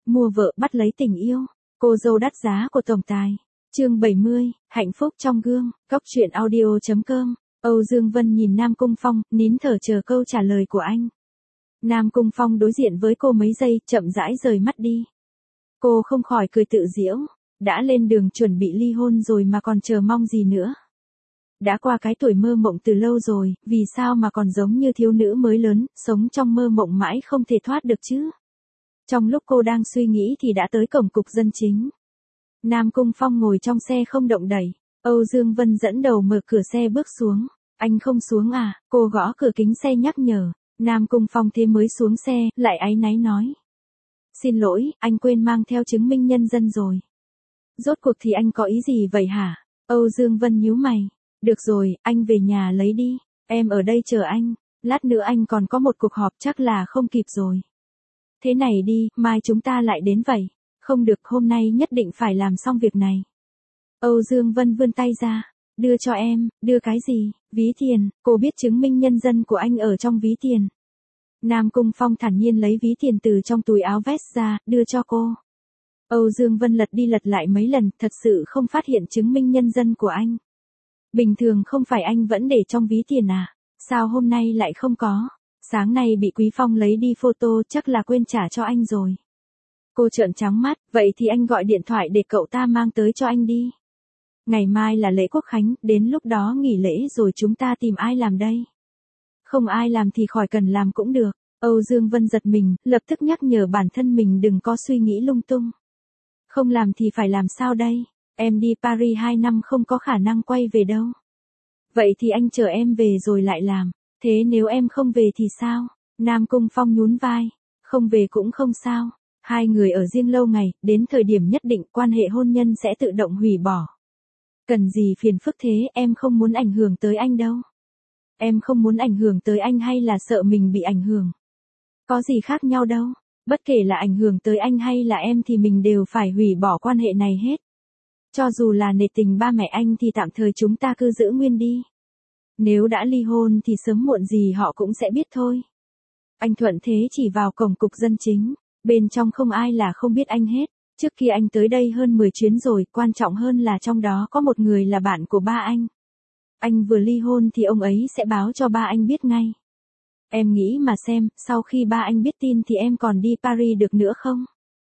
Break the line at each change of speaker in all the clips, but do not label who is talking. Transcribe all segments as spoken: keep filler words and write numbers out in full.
mua vợ bắt lấy tình yêu. Cô dâu đắt giá của tổng tài. Chương bảy mươi, hạnh phúc trong gương, góc truyện audio chấm com. Âu Dương Vân nhìn Nam Cung Phong, nín thở chờ câu trả lời của anh. Nam Cung Phong đối diện với cô mấy giây, chậm rãi rời mắt đi. Cô không khỏi cười tự giễu, đã lên đường chuẩn bị ly hôn rồi mà còn chờ mong gì nữa. Đã qua cái tuổi mơ mộng từ lâu rồi, vì sao mà còn giống như thiếu nữ mới lớn, sống trong mơ mộng mãi không thể thoát được chứ? Trong lúc cô đang suy nghĩ thì đã tới cổng cục dân chính. Nam Cung Phong ngồi trong xe không động đậy. Âu Dương Vân dẫn đầu mở cửa xe bước xuống. Anh không xuống à? Cô gõ cửa kính xe nhắc nhở. Nam Cung Phong thế mới xuống xe, lại áy náy nói. Xin lỗi, anh quên mang theo chứng minh nhân dân rồi. Rốt cuộc thì anh có ý gì vậy hả? Âu Dương Vân nhíu mày. Được rồi, anh về nhà lấy đi. Em ở đây chờ anh. Lát nữa anh còn có một cuộc họp chắc là không kịp rồi. Thế này đi, mai chúng ta lại đến vậy. Không được, hôm nay nhất định phải làm xong việc này. Âu Dương Vân vươn tay ra. Đưa cho em, đưa cái gì? Ví tiền, cô biết chứng minh nhân dân của anh ở trong ví tiền. Nam Cung Phong thản nhiên lấy ví tiền từ trong túi áo vest ra, đưa cho cô. Âu Dương Vân lật đi lật lại mấy lần, thật sự không phát hiện chứng minh nhân dân của anh. Bình thường không phải anh vẫn để trong ví tiền à? Sao hôm nay lại không có? Sáng nay bị Quý Phong lấy đi photo, chắc là quên trả cho anh rồi. Cô trợn trắng mắt, vậy thì anh gọi điện thoại để cậu ta mang tới cho anh đi. Ngày mai là lễ Quốc Khánh, đến lúc đó nghỉ lễ rồi chúng ta tìm ai làm đây? Không ai làm thì khỏi cần làm cũng được. Âu Dương Vân giật mình, lập tức nhắc nhở bản thân mình đừng có suy nghĩ lung tung. Không làm thì phải làm sao đây? Em đi Paris hai năm không có khả năng quay về đâu. Vậy thì anh chờ em về rồi lại làm. Thế nếu em không về thì sao? Nam Cung Phong nhún vai. Không về cũng không sao. Hai người ở riêng lâu ngày, đến thời điểm nhất định quan hệ hôn nhân sẽ tự động hủy bỏ. Cần gì phiền phức thế, em không muốn ảnh hưởng tới anh đâu. Em không muốn ảnh hưởng tới anh hay là sợ mình bị ảnh hưởng? Có gì khác nhau đâu. Bất kể là ảnh hưởng tới anh hay là em thì mình đều phải hủy bỏ quan hệ này hết. Cho dù là nể tình ba mẹ anh thì tạm thời chúng ta cứ giữ nguyên đi. Nếu đã ly hôn thì sớm muộn gì họ cũng sẽ biết thôi. Anh thuận thế chỉ vào cổng cục dân chính. Bên trong không ai là không biết anh hết. Trước kia anh tới đây hơn mười chuyến rồi, quan trọng hơn là trong đó có một người là bạn của ba anh. Anh vừa ly hôn thì ông ấy sẽ báo cho ba anh biết ngay. Em nghĩ mà xem, sau khi ba anh biết tin thì em còn đi Paris được nữa không?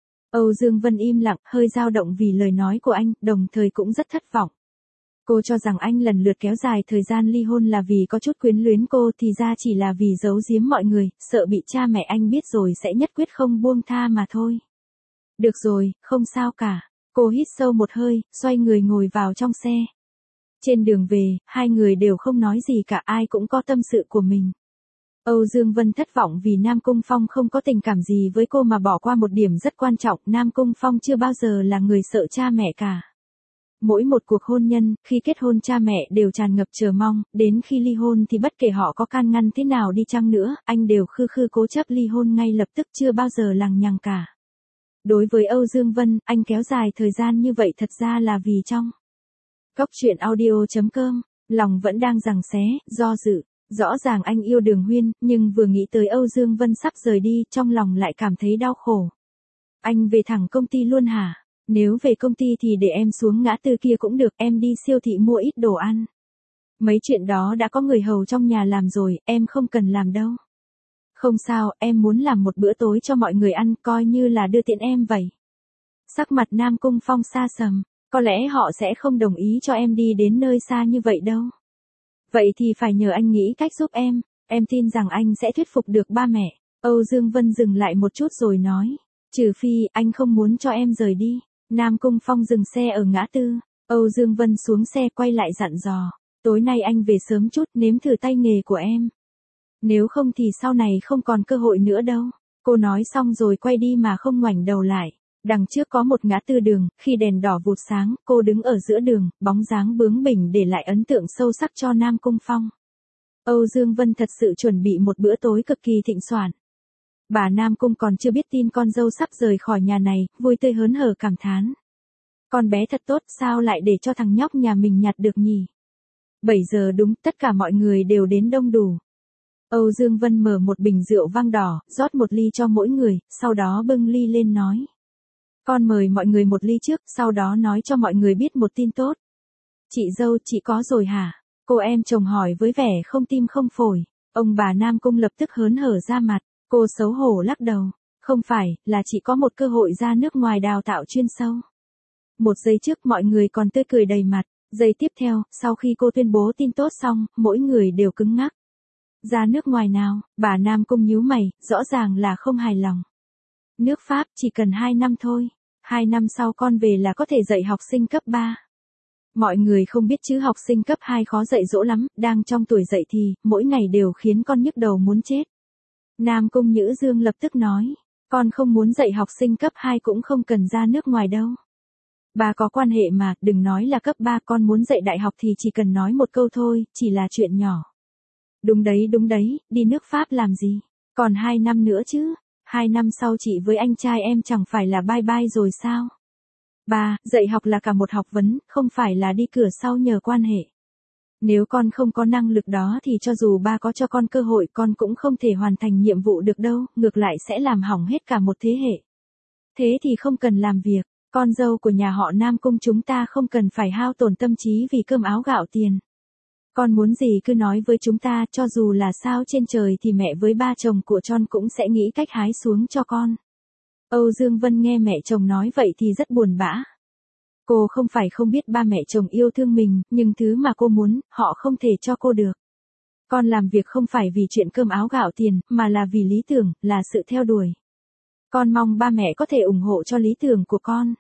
Âu Dương Vân im lặng, hơi dao động vì lời nói của anh, đồng thời cũng rất thất vọng. Cô cho rằng anh lần lượt kéo dài thời gian ly hôn là vì có chút quyến luyến cô thì ra chỉ là vì giấu giếm mọi người, sợ bị cha mẹ anh biết rồi sẽ nhất quyết không buông tha mà thôi. Được rồi, không sao cả. Cô hít sâu một hơi, xoay người ngồi vào trong xe. Trên đường về, hai người đều không nói gì cả, ai cũng có tâm sự của mình. Âu Dương Vân thất vọng vì Nam Cung Phong không có tình cảm gì với cô mà bỏ qua một điểm rất quan trọng, Nam Cung Phong chưa bao giờ là người sợ cha mẹ cả. Mỗi một cuộc hôn nhân, khi kết hôn cha mẹ đều tràn ngập chờ mong, đến khi ly hôn thì bất kể họ có can ngăn thế nào đi chăng nữa, anh đều khư khư cố chấp ly hôn ngay lập tức, chưa bao giờ lằng nhằng cả. Đối với Âu Dương Vân, anh kéo dài thời gian như vậy thật ra là vì trong góc truyện audio chấm com, lòng vẫn đang giằng xé, do dự. Rõ ràng anh yêu Đường Huyên, nhưng vừa nghĩ tới Âu Dương Vân sắp rời đi, trong lòng lại cảm thấy đau khổ. Anh về thẳng công ty luôn hả? Nếu về công ty thì để em xuống ngã tư kia cũng được, em đi siêu thị mua ít đồ ăn. Mấy chuyện đó đã có người hầu trong nhà làm rồi, em không cần làm đâu. Không sao, em muốn làm một bữa tối cho mọi người ăn, coi như là đưa tiện em vậy. Sắc mặt Nam Cung Phong xa sầm, có lẽ họ sẽ không đồng ý cho em đi đến nơi xa như vậy đâu. Vậy thì phải nhờ anh nghĩ cách giúp em, em tin rằng anh sẽ thuyết phục được ba mẹ. Âu Dương Vân dừng lại một chút rồi nói, trừ phi anh không muốn cho em rời đi. Nam Cung Phong dừng xe ở ngã tư, Âu Dương Vân xuống xe quay lại dặn dò, tối nay anh về sớm chút nếm thử tay nghề của em. Nếu không thì sau này không còn cơ hội nữa đâu. Cô nói xong rồi quay đi mà không ngoảnh đầu lại. Đằng trước có một ngã tư đường, khi đèn đỏ vụt sáng, cô đứng ở giữa đường, bóng dáng bướng bỉnh để lại ấn tượng sâu sắc cho Nam Cung Phong. Âu Dương Vân thật sự chuẩn bị một bữa tối cực kỳ thịnh soạn. Bà Nam Cung còn chưa biết tin con dâu sắp rời khỏi nhà này, vui tươi hớn hở cảm thán. Con bé thật tốt, sao lại để cho thằng nhóc nhà mình nhặt được nhỉ? bảy giờ đúng, tất cả mọi người đều đến đông đủ. Âu Dương Vân mở một bình rượu vang đỏ, rót một ly cho mỗi người, sau đó bưng ly lên nói. Con mời mọi người một ly trước, sau đó nói cho mọi người biết một tin tốt. Chị dâu, chị có rồi hả? Cô em chồng hỏi với vẻ không tim không phổi. Ông bà Nam Cung lập tức hớn hở ra mặt. Cô xấu hổ lắc đầu. Không phải, là chị có một cơ hội ra nước ngoài đào tạo chuyên sâu. Một giây trước mọi người còn tươi cười đầy mặt. Giây tiếp theo, sau khi cô tuyên bố tin tốt xong, mỗi người đều cứng ngắc. Ra nước ngoài nào? Bà Nam Cung nhíu mày, rõ ràng là không hài lòng. Nước Pháp chỉ cần hai năm thôi. Hai năm sau con về là có thể dạy học sinh cấp ba. Mọi người không biết chứ học sinh cấp hai khó dạy dỗ lắm, đang trong tuổi dậy thì, mỗi ngày đều khiến con nhức đầu muốn chết. Nam Cung Nhữ Dương lập tức nói, con không muốn dạy học sinh cấp hai cũng không cần ra nước ngoài đâu. Bà có quan hệ mà, đừng nói là cấp ba, con muốn dạy đại học thì chỉ cần nói một câu thôi, chỉ là chuyện nhỏ. Đúng đấy đúng đấy, đi nước Pháp làm gì? Còn hai năm nữa chứ, hai năm sau chị với anh trai em chẳng phải là bye bye rồi sao? Ba, dạy học là cả một học vấn, không phải là đi cửa sau nhờ quan hệ. Nếu con không có năng lực đó thì cho dù ba có cho con cơ hội con cũng không thể hoàn thành nhiệm vụ được đâu, ngược lại sẽ làm hỏng hết cả một thế hệ. Thế thì không cần làm việc, con dâu của nhà họ Nam Cung chúng ta không cần phải hao tổn tâm trí vì cơm áo gạo tiền. Con muốn gì cứ nói với chúng ta, cho dù là sao trên trời thì mẹ với ba chồng của con cũng sẽ nghĩ cách hái xuống cho con. Âu Dương Vân nghe mẹ chồng nói vậy thì rất buồn bã. Cô không phải không biết ba mẹ chồng yêu thương mình, nhưng thứ mà cô muốn, họ không thể cho cô được. Con làm việc không phải vì chuyện cơm áo gạo tiền, mà là vì lý tưởng, là sự theo đuổi. Con mong ba mẹ có thể ủng hộ cho lý tưởng của con.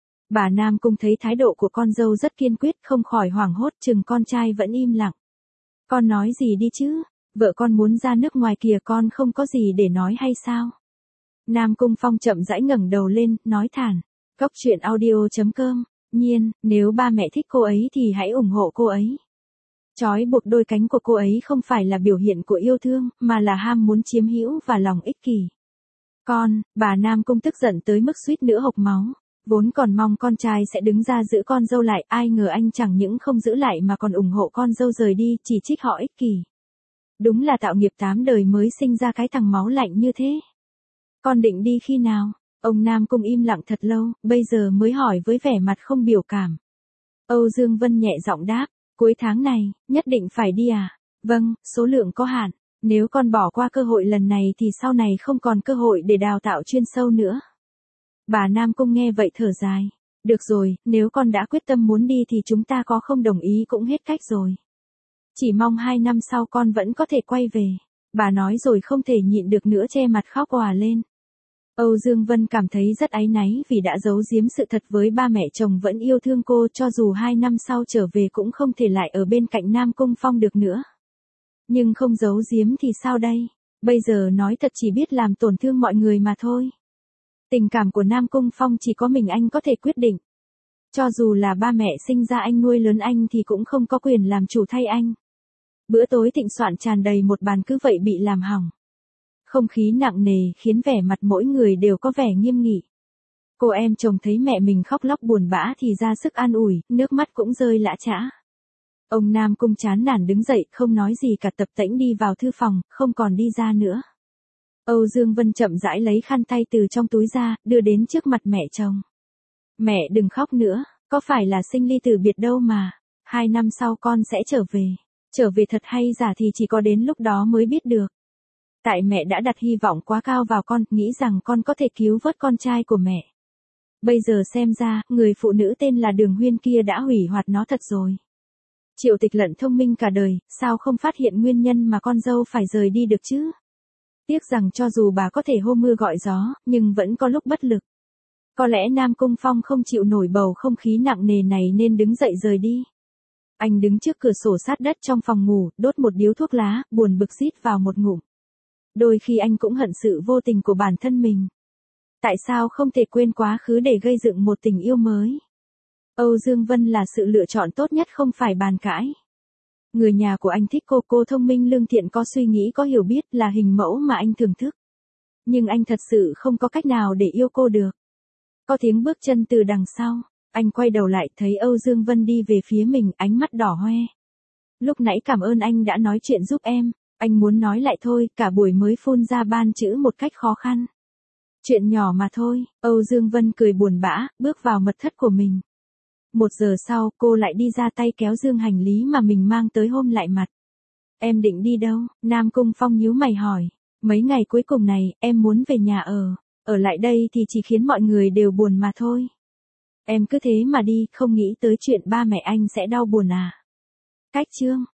Bà Nam Cung thấy thái độ của con dâu rất kiên quyết, không khỏi hoảng hốt, chừng con trai vẫn im lặng. Con nói gì đi chứ, vợ con muốn ra nước ngoài kìa, con không có gì để nói hay sao? Nam Cung Phong chậm rãi ngẩng đầu lên, nói thản. Góc truyện audio chấm com. Nhiên, nếu ba mẹ thích cô ấy thì hãy ủng hộ cô ấy. Trói buộc đôi cánh của cô ấy không phải là biểu hiện của yêu thương, mà là ham muốn chiếm hữu và lòng ích kỷ. Con, bà Nam Cung tức giận tới mức suýt nữa hộc máu. Vốn còn mong con trai sẽ đứng ra giữ con dâu lại, ai ngờ anh chẳng những không giữ lại mà còn ủng hộ con dâu rời đi, chỉ trích họ ích kỷ. Đúng là tạo nghiệp tám đời mới sinh ra cái thằng máu lạnh như thế. Con định đi khi nào? Ông Nam Cung im lặng thật lâu, bây giờ mới hỏi với vẻ mặt không biểu cảm. Âu Dương Vân nhẹ giọng đáp, cuối tháng này, nhất định phải đi à? Vâng, số lượng có hạn. Nếu con bỏ qua cơ hội lần này thì sau này không còn cơ hội để đào tạo chuyên sâu nữa. Bà Nam Cung nghe vậy thở dài. Được rồi, nếu con đã quyết tâm muốn đi thì chúng ta có không đồng ý cũng hết cách rồi. Chỉ mong hai năm sau con vẫn có thể quay về. Bà nói rồi không thể nhịn được nữa che mặt khóc òa lên. Âu Dương Vân cảm thấy rất áy náy vì đã giấu giếm sự thật với ba mẹ chồng vẫn yêu thương cô, cho dù hai năm sau trở về cũng không thể lại ở bên cạnh Nam Cung Phong được nữa. Nhưng không giấu giếm thì sao đây? Bây giờ nói thật chỉ biết làm tổn thương mọi người mà thôi. Tình cảm của Nam Cung Phong chỉ có mình anh có thể quyết định. Cho dù là ba mẹ sinh ra anh nuôi lớn anh thì cũng không có quyền làm chủ thay anh. Bữa tối thịnh soạn tràn đầy một bàn cứ vậy bị làm hỏng. Không khí nặng nề khiến vẻ mặt mỗi người đều có vẻ nghiêm nghị. Cô em chồng thấy mẹ mình khóc lóc buồn bã thì ra sức an ủi, nước mắt cũng rơi lã chã. Ông Nam Cung chán nản đứng dậy, không nói gì cả, tập tễnh đi vào thư phòng, không còn đi ra nữa. Âu Dương Vân chậm rãi lấy khăn tay từ trong túi ra, đưa đến trước mặt mẹ chồng. Mẹ đừng khóc nữa, có phải là sinh ly từ biệt đâu mà. Hai năm sau con sẽ trở về. Trở về thật hay giả thì chỉ có đến lúc đó mới biết được. Tại mẹ đã đặt hy vọng quá cao vào con, nghĩ rằng con có thể cứu vớt con trai của mẹ. Bây giờ xem ra, người phụ nữ tên là Đường Huyên kia đã hủy hoại nó thật rồi. Triệu Tịch Lận thông minh cả đời, sao không phát hiện nguyên nhân mà con dâu phải rời đi được chứ? Tiếc rằng cho dù bà có thể hô mưa gọi gió, nhưng vẫn có lúc bất lực. Có lẽ Nam Cung Phong không chịu nổi bầu không khí nặng nề này nên đứng dậy rời đi. Anh đứng trước cửa sổ sát đất trong phòng ngủ, đốt một điếu thuốc lá, buồn bực rít vào một ngụm. Đôi khi anh cũng hận sự vô tình của bản thân mình. Tại sao không thể quên quá khứ để gây dựng một tình yêu mới? Âu Dương Vân là sự lựa chọn tốt nhất không phải bàn cãi. Người nhà của anh thích cô, cô thông minh lương thiện, có suy nghĩ có hiểu biết, là hình mẫu mà anh thưởng thức. Nhưng anh thật sự không có cách nào để yêu cô được. Có tiếng bước chân từ đằng sau, anh quay đầu lại thấy Âu Dương Vân đi về phía mình, ánh mắt đỏ hoe. Lúc nãy cảm ơn anh đã nói chuyện giúp em, anh muốn nói lại thôi, cả buổi mới phun ra ban chữ một cách khó khăn. Chuyện nhỏ mà thôi, Âu Dương Vân cười buồn bã, bước vào mật thất của mình. Một giờ sau, cô lại đi ra tay kéo dương hành lý mà mình mang tới hôm lại mặt. Em định đi đâu? Nam Cung Phong nhíu mày hỏi. Mấy ngày cuối cùng này, em muốn về nhà ở. Ở lại đây thì chỉ khiến mọi người đều buồn mà thôi. Em cứ thế mà đi, không nghĩ tới chuyện ba mẹ anh sẽ đau buồn à? Cách chương.